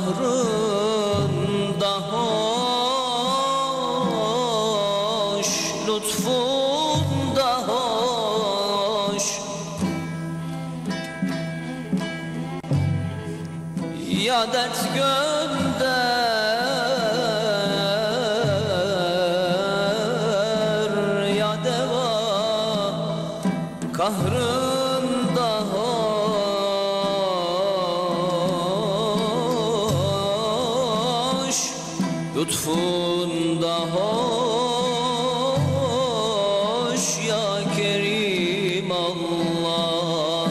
kahrında hoş, lütfunda hoş. Ya dert gönder, ya deva kahrında hoş, lütfunda hoş. Ya Kerim Allah,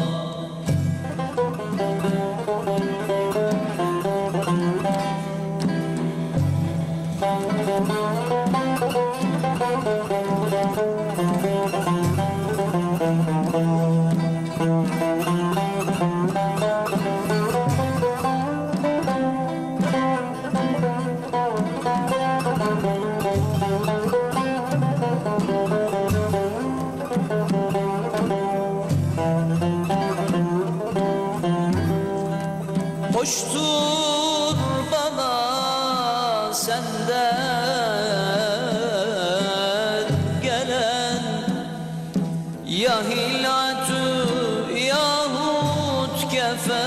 hoştur bana senden gelen, ya hilatü yahut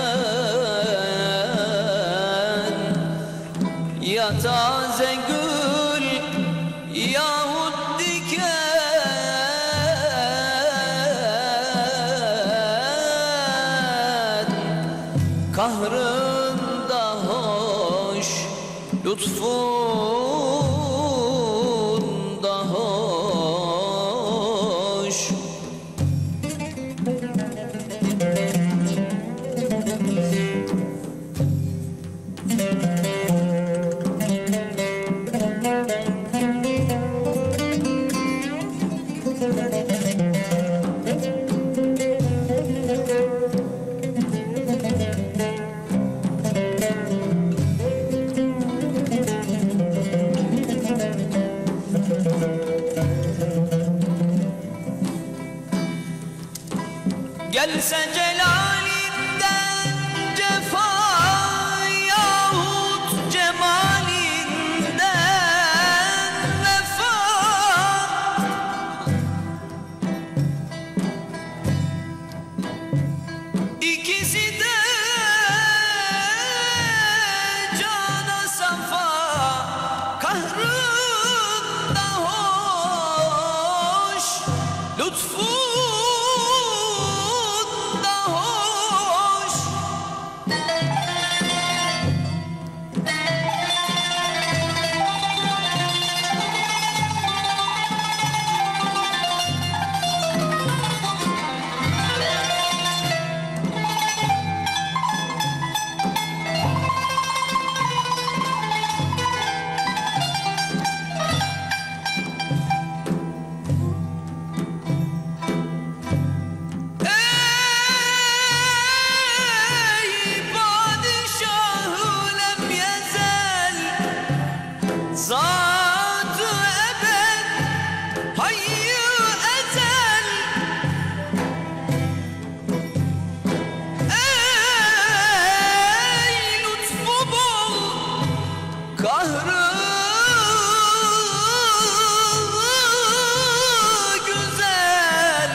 kefen, ya taze gül yahut diken. Kahrında hoş, lütfunda hoş. Gelse celalinden cefa yahut cemalinden vefa, İkisi de cana safa. Kahrında hoş, lütfu Zat-ı ebed, hayy-ı ezel. Ey lütfu bol, kahrı güzel.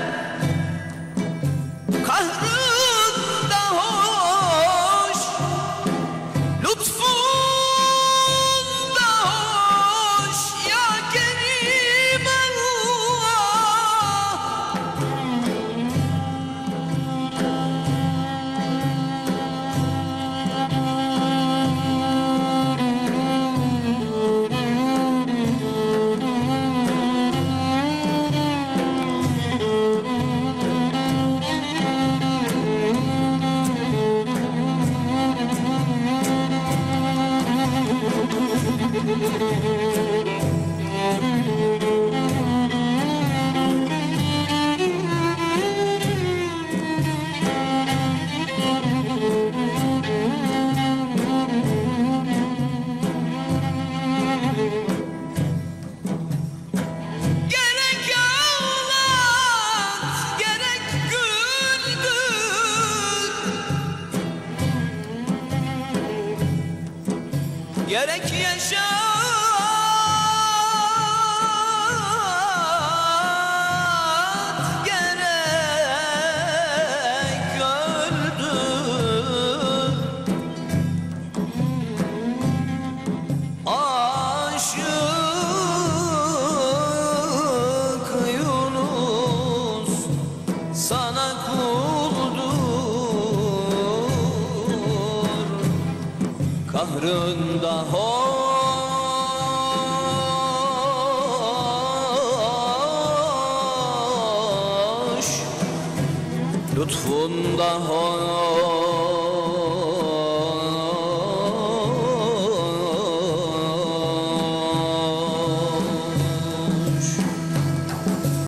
Kahrında hoş, lütfu gerek yaşat gerek öldür. Aşık Yunus sana kuldur, kahrında hoş, lütfunda hoş.